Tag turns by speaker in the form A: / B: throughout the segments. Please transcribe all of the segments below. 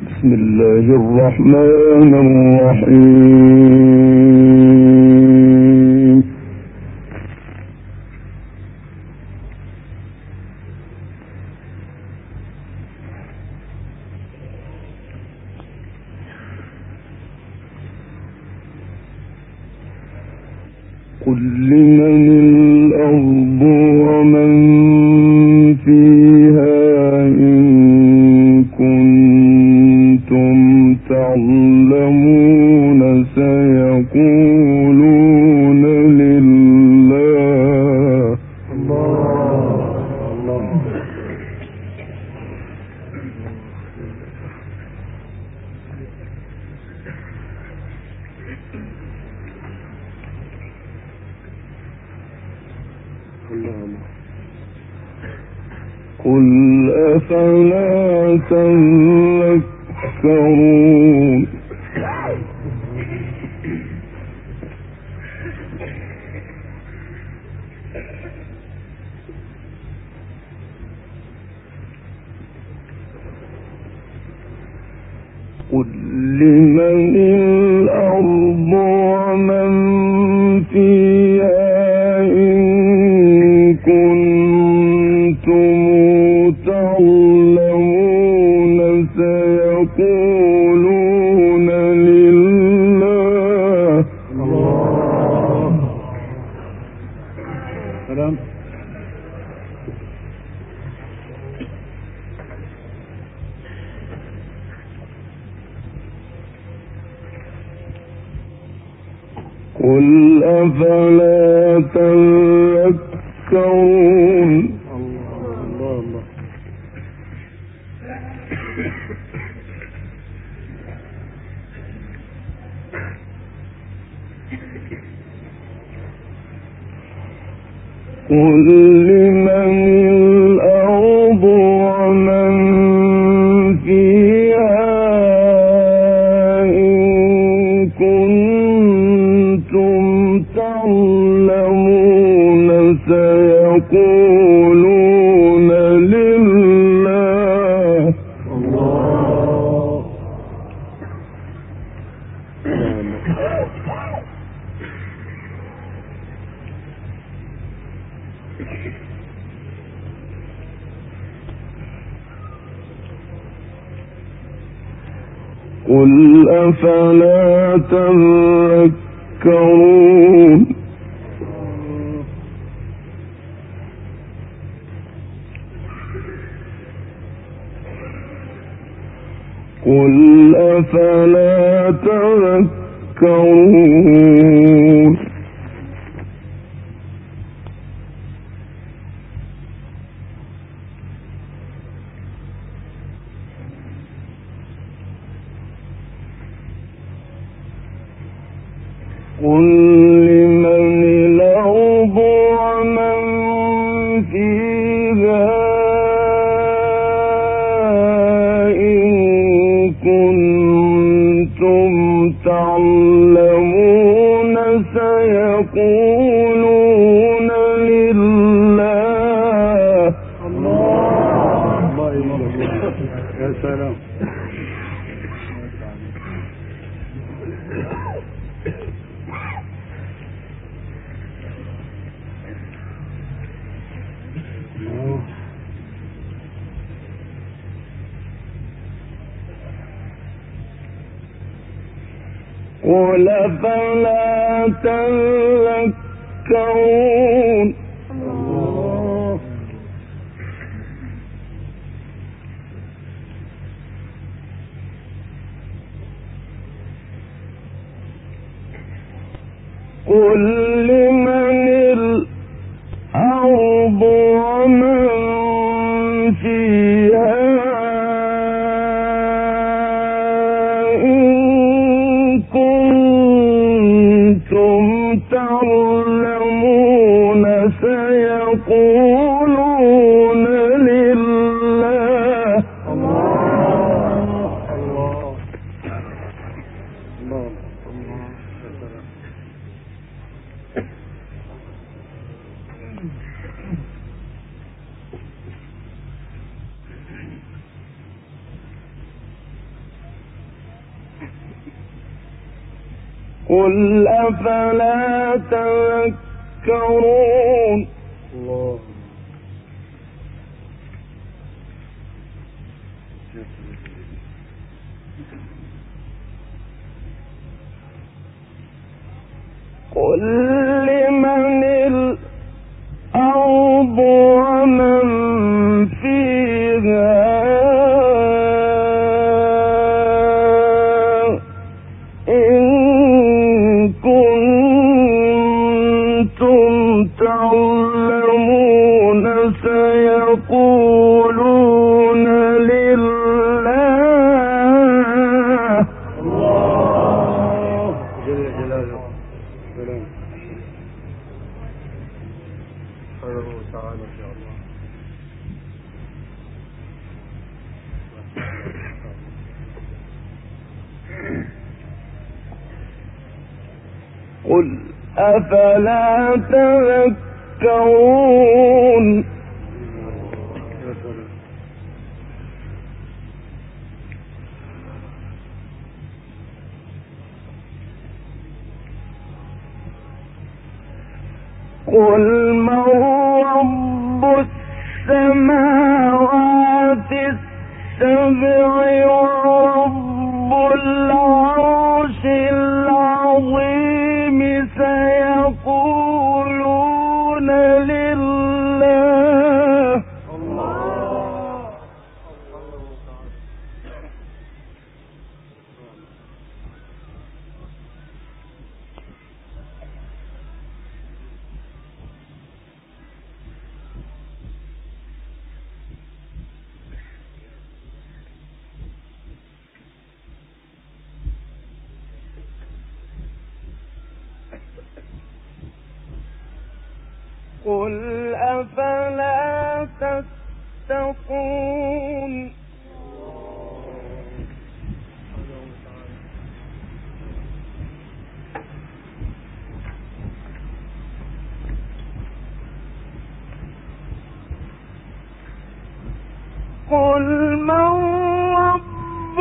A: بسم الله الرحمن الرحيم. قل لمن الأرض ومن فيها إن كنتم تعلمون سيقولون لله. قل أفلا تذكرون. قل لمن الأرض ومن فيها إن كنتم تعلمون سيقولون لله. سلام. قل أفلا تذكرون. قل لمن الأرض ومن فيها إن كنتم تعلمون سيقولون لله. قل أفلا تذكرون. قل أفلا تذكرون. قل لمن الأرض ومن فيها إن كنتم تعلمون سيقولون لله. الله يا سلام. قل أفلا تذكرون. قل لمن الأرض ومن فيها تعلمون سيقولون لله. قل أفلا تذكرون الله. قل لمن الأرض ومن فيها إن كنتم تعلمون سيقولون لله. الله جل جلاله. سبحانه وتعالى. إن شاء الله. قل أفلا تذكرون قل من رب السماوات السبع ورب العرش العظيم سيقولون لله. قل أفلا تتقون قل من رب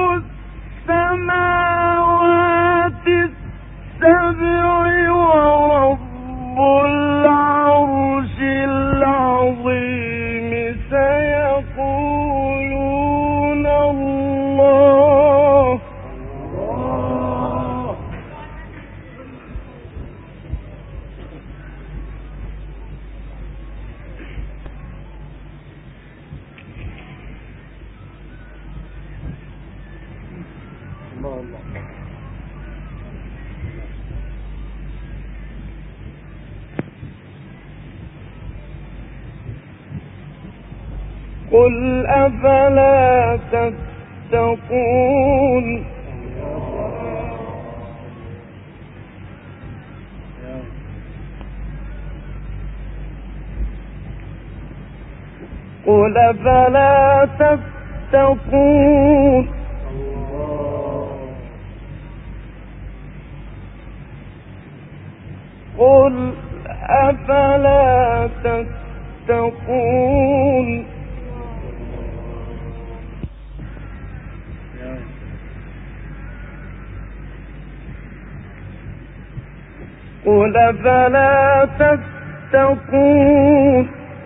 A: السماوات السبع ورب العرش العظيم سيقولون الله. قل أفلا تتقون قل أفلا تتقون قل أفلا تتقون قل أفلا تتقون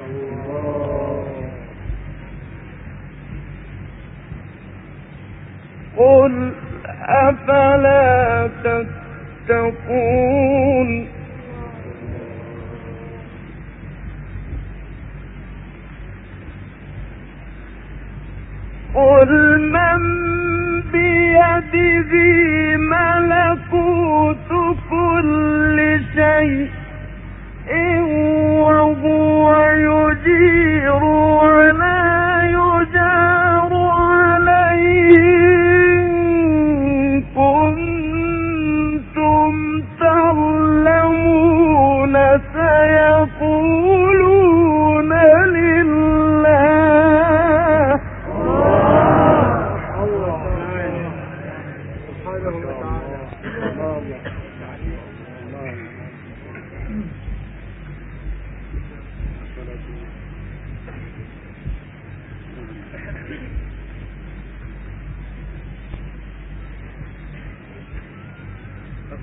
A: قل أفلا تتقون قل من بيده ملكوت كل شيء وهو يجير ولا يجار عليه إن كنتم تعلمون سيقولون لله.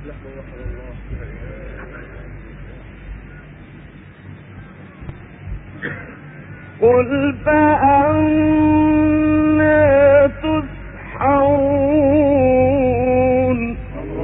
A: قل فأنا تسحرون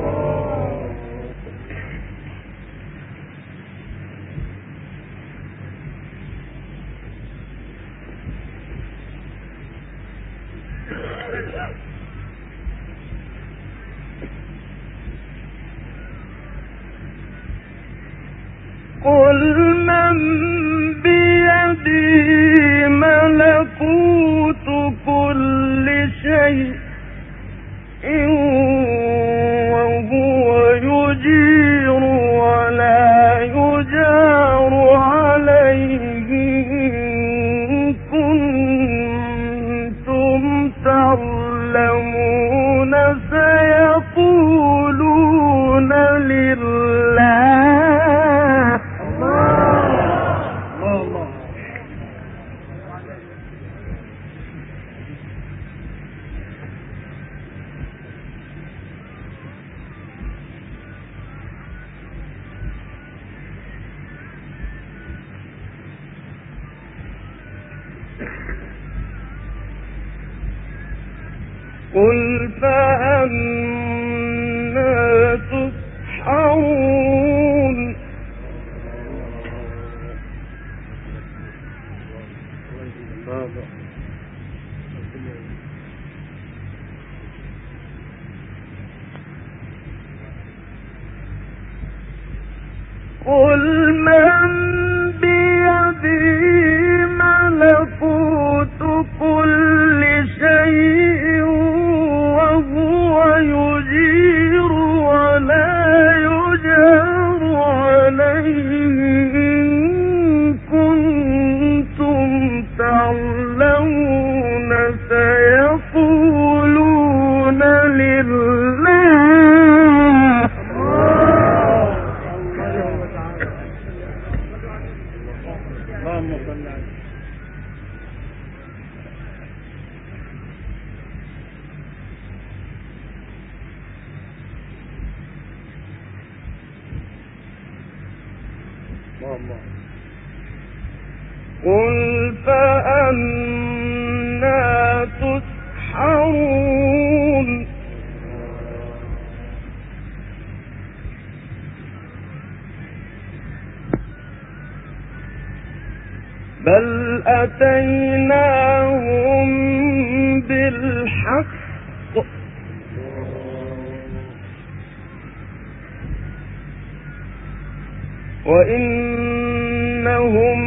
A: قل من بيده ملكوت كل شيء وهو يجير ولا يجار عليه إن كنتم تعلمون سيقولون لله. قل فأنا تسحرون قل من بيده ملكوت كل شيء وهو يجير ولا يجار عليه إن كنتم تعلمون سيقولون لله. اللهم صل على قل فأنا تسحرون بل أتيناهم بالحق وإنهم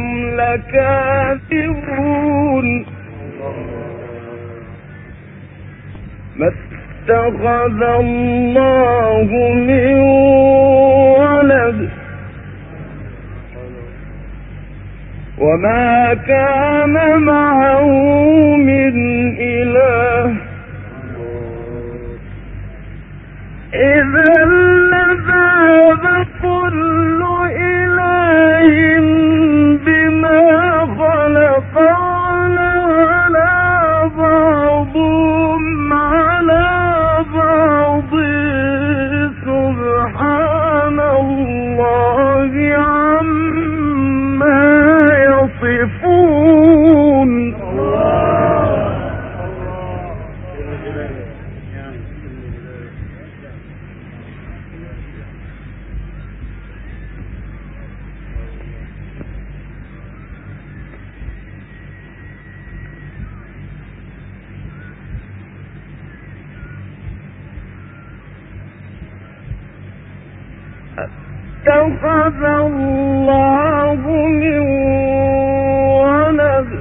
A: لكاذبون ما اتخذ الله من ولد وما كان معه من إله إذا لذهب كل إله بما خلق على بعضهم على بعض سبحان الله عما يصفون. اتخذ الله من ولد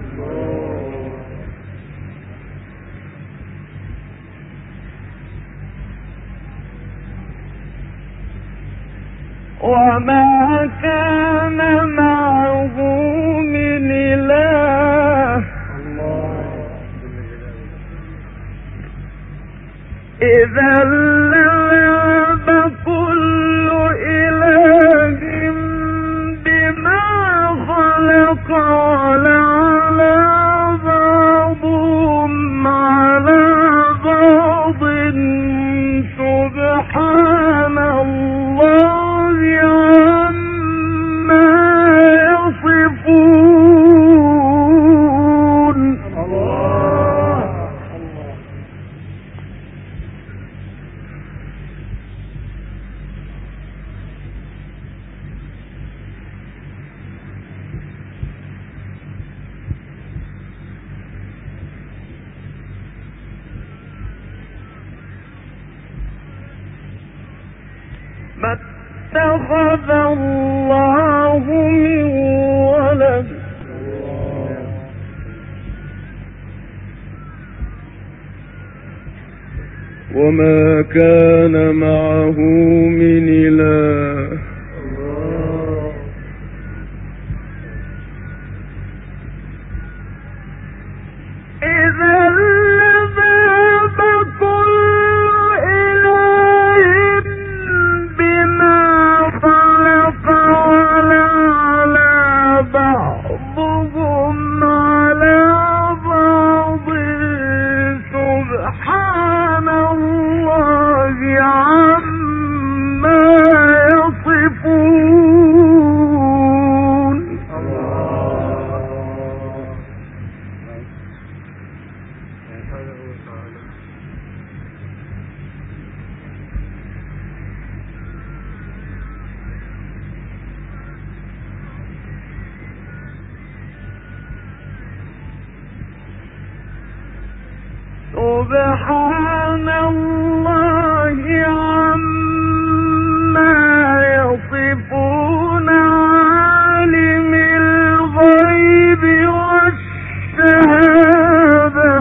A: وما كان معه من إله إذا لذهب كل إله بما خلق على بعضهم على بعض سبحان ما اتخذ الله من ولد
B: وما كان معه من إله
A: إذا لذهب كل إله بما خلق ولعلى بعضهم على بعض سبحان الله عما يصفون. سبحان الله عما يصفون عالم الغيب والشهادة.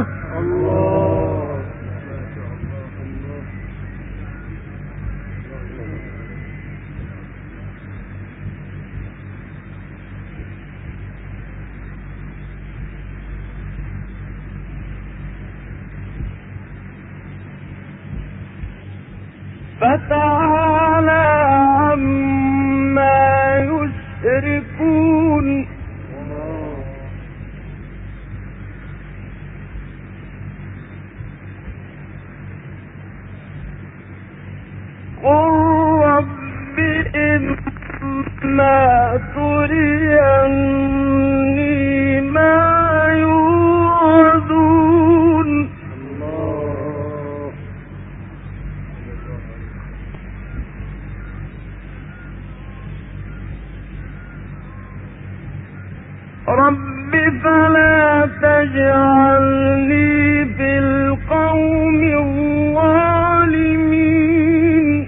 A: فتعالى عما يشركون. قل رب إما تريني ما يوعدون رب فلا تجعلني في القوم الظالمين.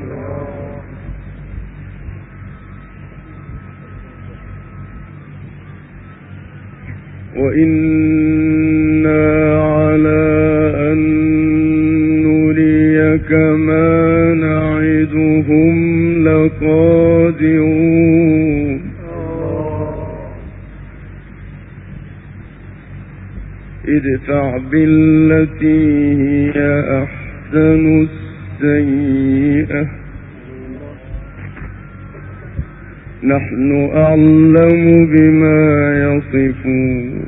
B: وإنا على أن نريك ما نعدهم لقادرون ادفع بالتي هي أحسن السيئة نحن أعلم بما يصفون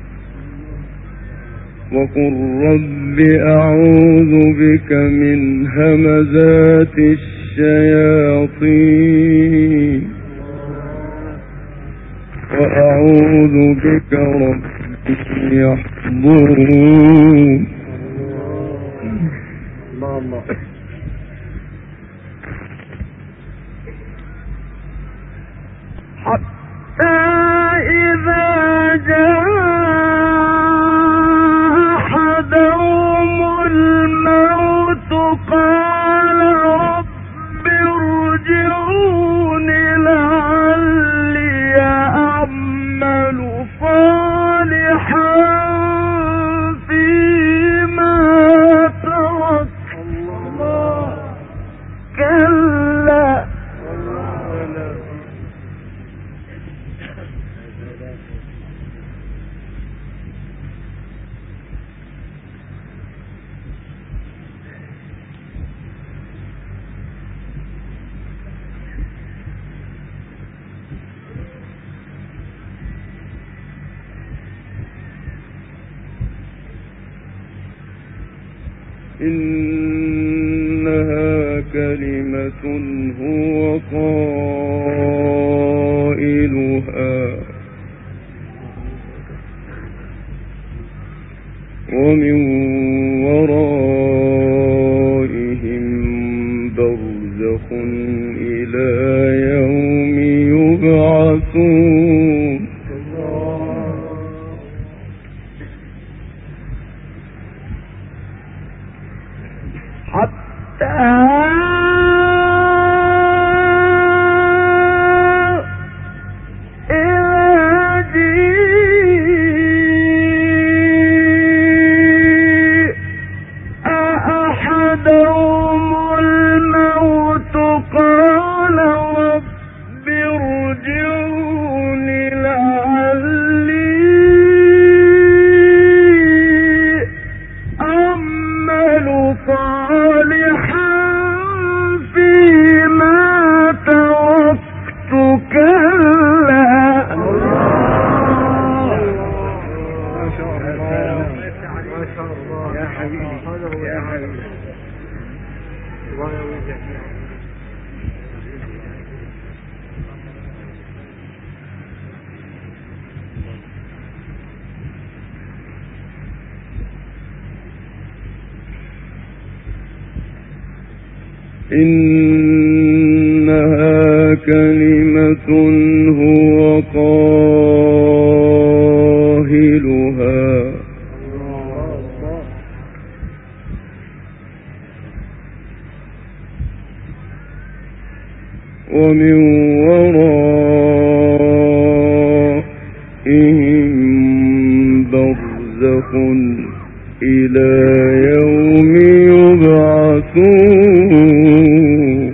B: وقل رب أعوذ بك من همزات الشياطين وأعوذ بك رب يحضرون.
A: حتى إذا جاء أحدهم الموت قال رب ارجعون لعلي أعمل صالحا فيما ترك كلا
B: إنها كلمة هو قائلها ومن ورائهم برزخ إلى يوم يبعثون.
A: حتى
C: ما شاء الله يا حبيبي يا حبيبي الله يوفقك.
B: إنها كلمة هو قائلها ومن ورائهم برزخ إلى يوم يبعثون.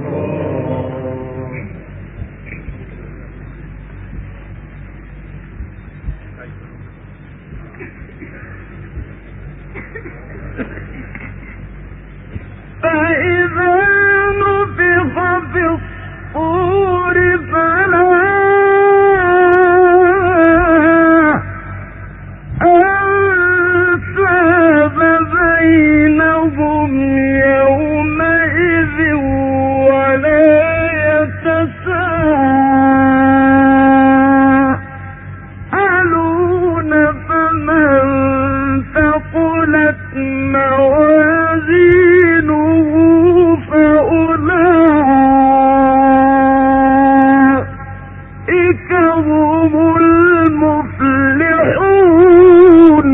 A: فإذا نفخ في الصور فلا أنساب بينهم يومئذ ولا يتساءلون فمن ثقلت موازينه فأولئك هم المفلحون.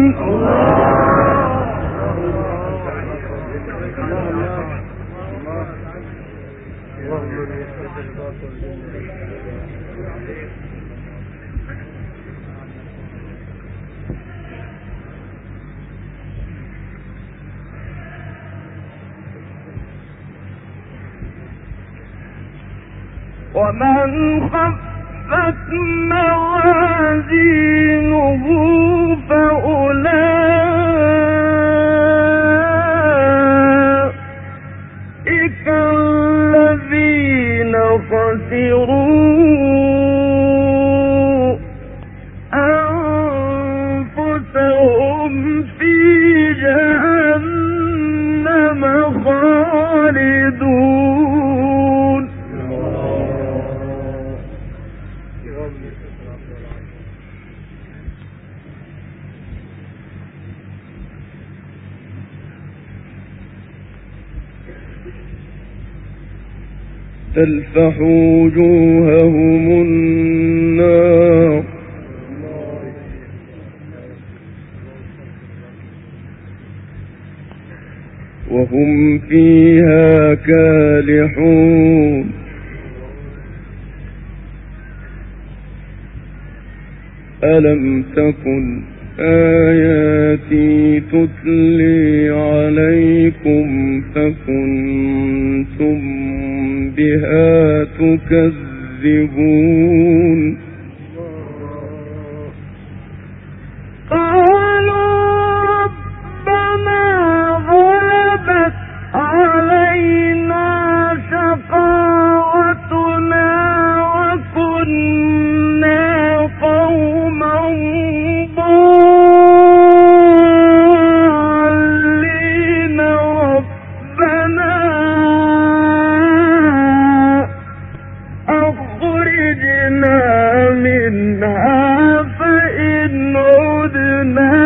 A: ومن خفت موازينه فأولئك الذين خسروا أنفسهم في جهنم خالدون.
B: تلفح وجوههم النار وهم فيها كالحون. ألم تكن آياتي تتلي عليكم فكنتم بها تكذبون.
A: قالوا ربنا غلبت علينا شقاوتنا وكنا قوما ضالين ربنا أخرجنا منها فإن عدنا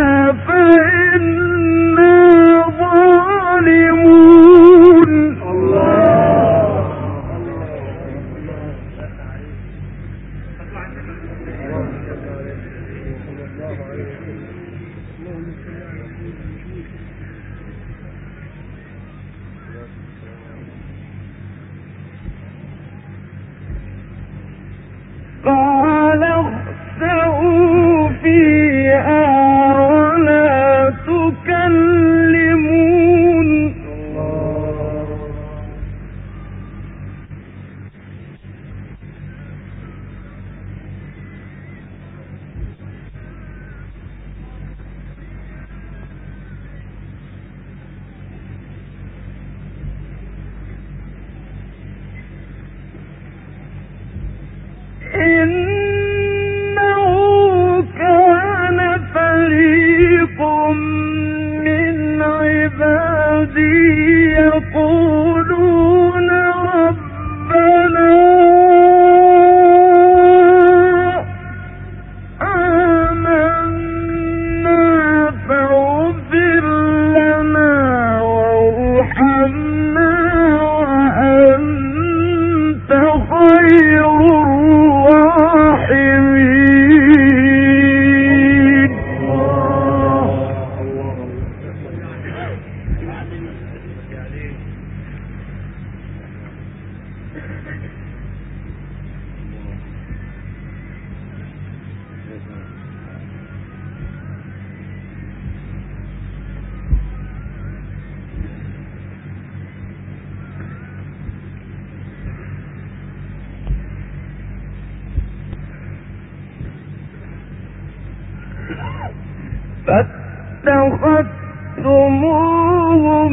A: اتخذتموهم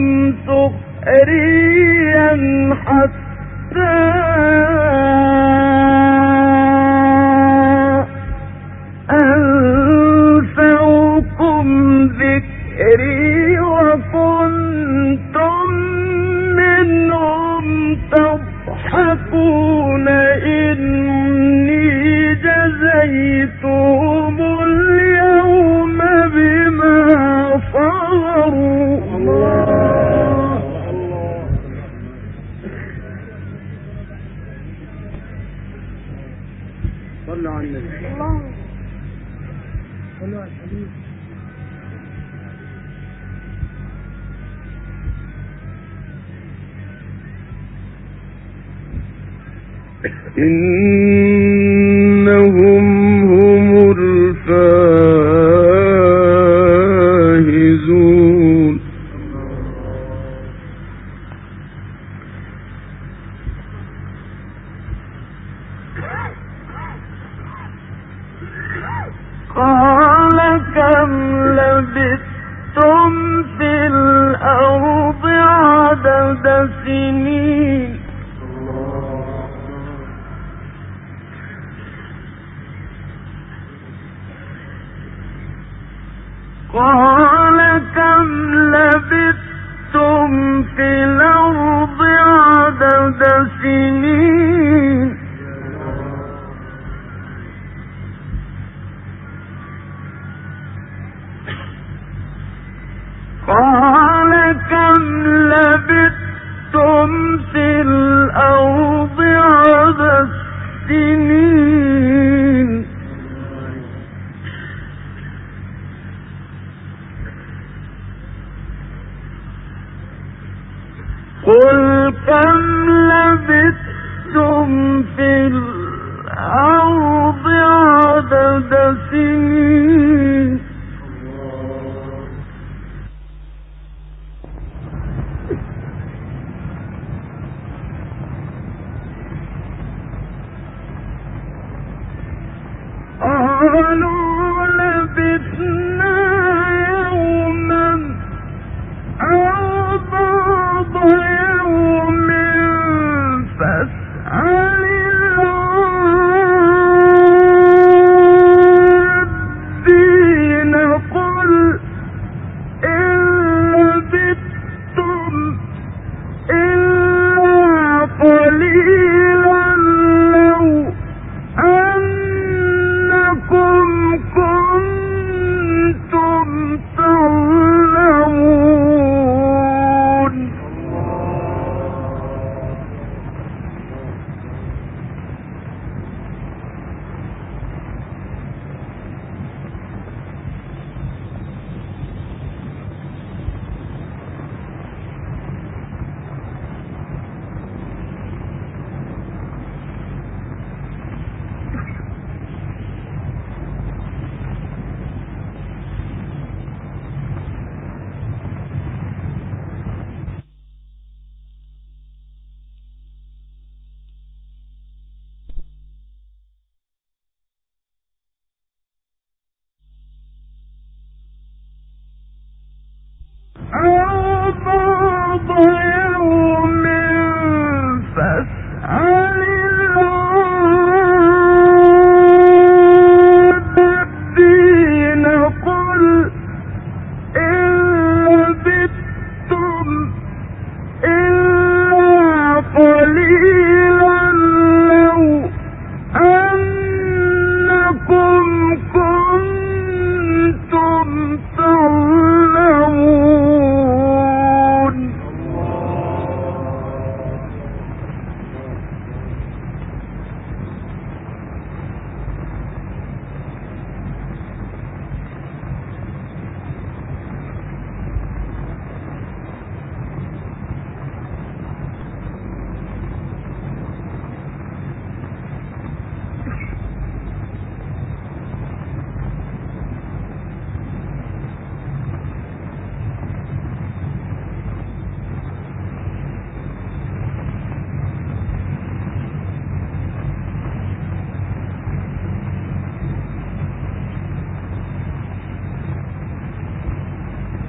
A: سخريا حتى أنسوكم ذكري وكنتم منهم تضحكون إني جزيتهم اليوم بما صبروا.
C: صلوا على النبي. صلوا على الحبيب.
B: إنهم هم الفائزون.
A: قال كم لبثتم في الأرض عدد سنين قال كم لبثتم في الأرض عدد سنين قال كم لبثتم في الأرض عدد سنين قل كم لبثتم في الأرض عدد سنين قالوا لبثنا يوما أو بعض يوم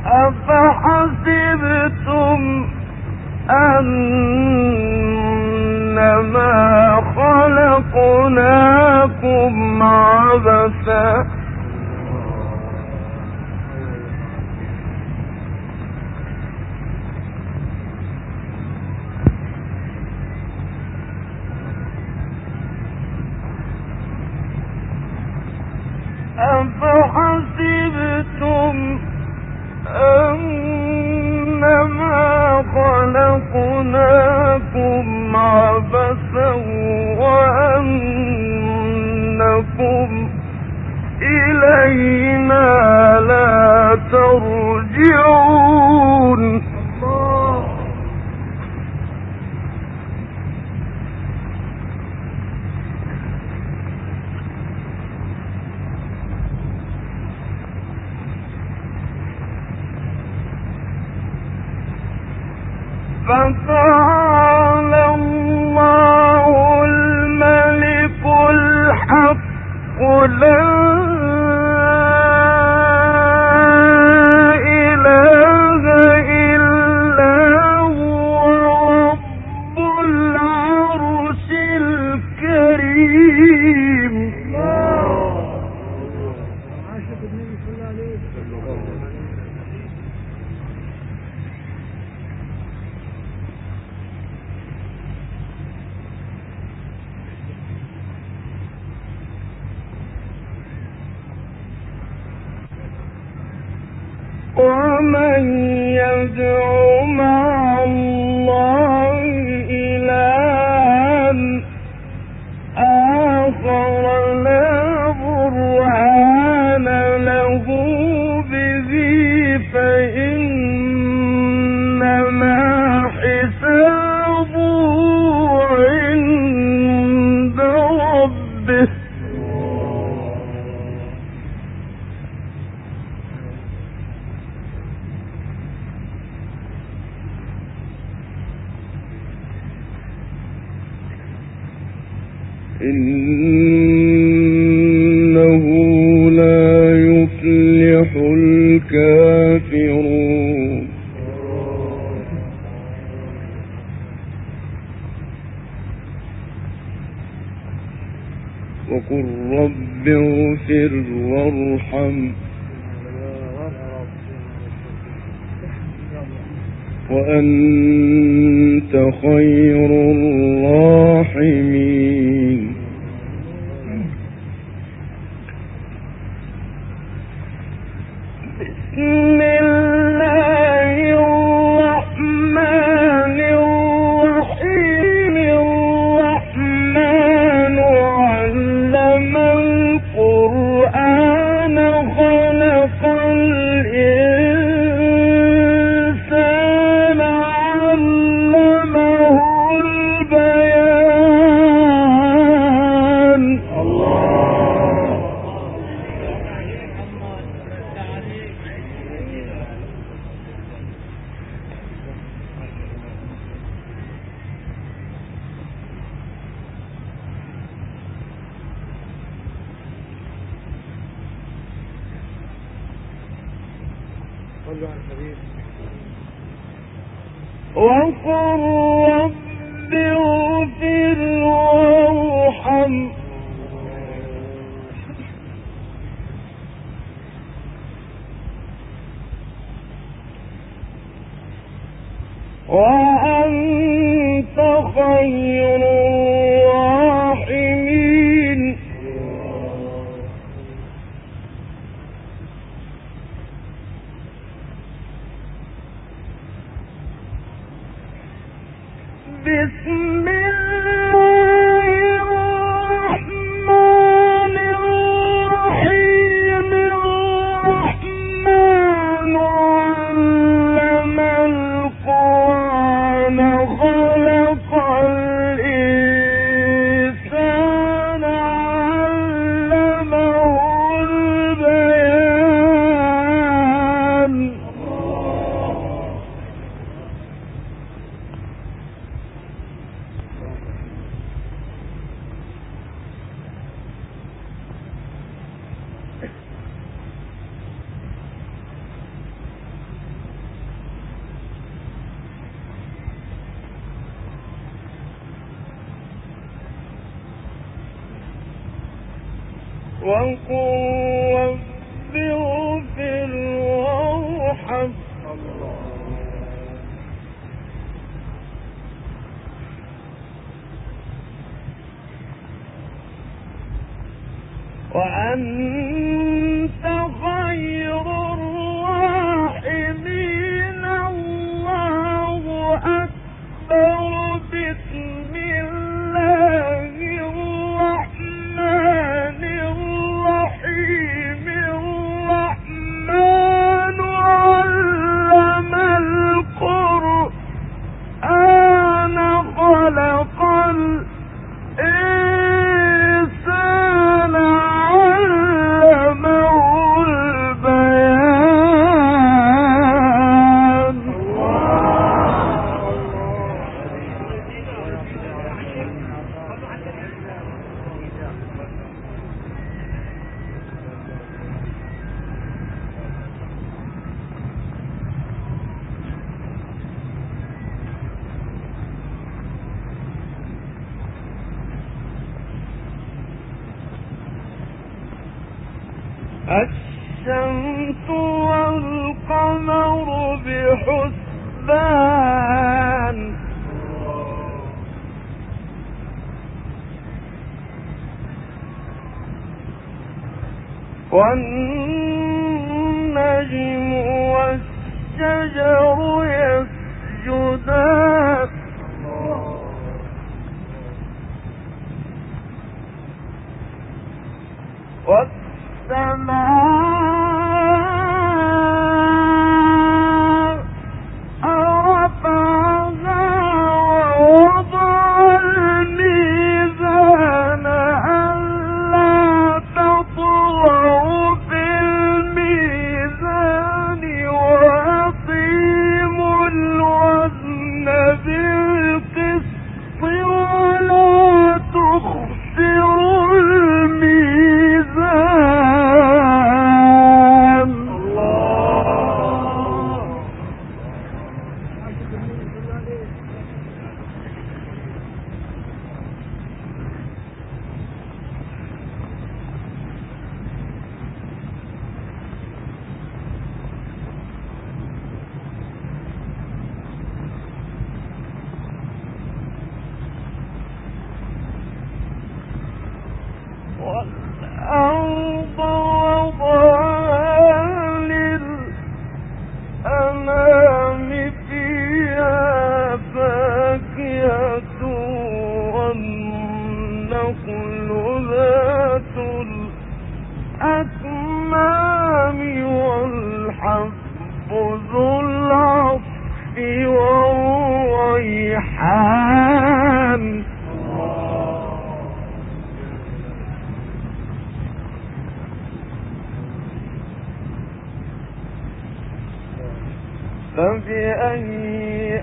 A: أفحسبتم أنما خلقناكم عبثا أفحسبتم أنما خلقناكم عبثا وأنكم إلينا لا ترجعون فتعالى الله الملك الحق لا إله إلا هو رب العرش الكريم ومن يدع مع الله إلها آخر لا برهان له به فإنما حسابه عند ربه
B: إنه لا يفلح الكافرون وقل رب اغفر وارحم وأنت خير الراحمين
A: بسم الله الرحمن الرحيم الرحمن علم القرآن خلق الإنسان علمه البيان وقل رب اغفر وارحم وأنت خير الراحمين بسم الله الرحمن الرحيم الرحمن علم القرآن خلق الإنسان علمه البيان وقل رب اغفر وارحم وأنت خير الراحمين. الله أكبر. بسم الله الرحمن الرحيم. الرحمن علم القرآن خلق الإنسان علمه البيان. الشمس والقمر بحسبان. والنجم والشجر يسجدان. والسماء رفعها ووضع الميزان ألا تطغوا في الميزان وأقيموا الوزن بالقسط ولا تخسروا الميزان. والأرض وضعها للأنام فيها فاكهة والنخل ذات الأكمام والحب ذو العصف والريحان. فبأي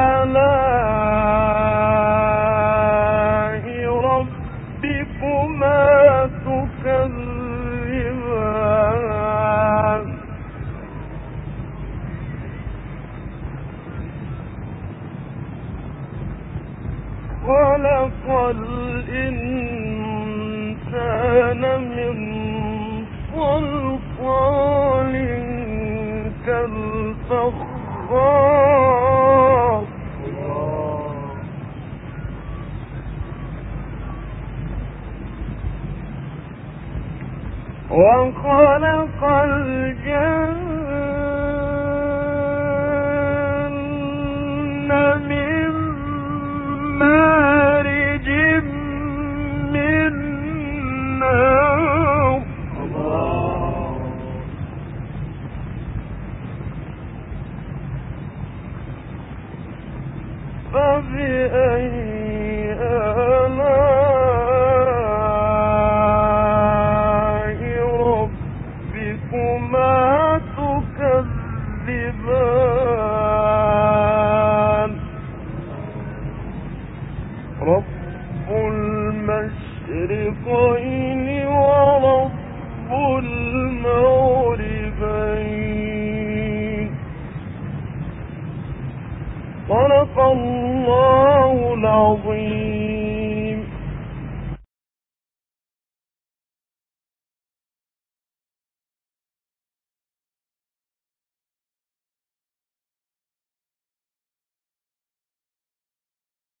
A: آلاء ربكما تكذبان. خلق الإنسان من صلصال كالفخار. وخلق الجن من مارج من نار. فبأي آلاء ربكما تكذبان. رب المشرقين ورب المغربين. صدق الله العظيم.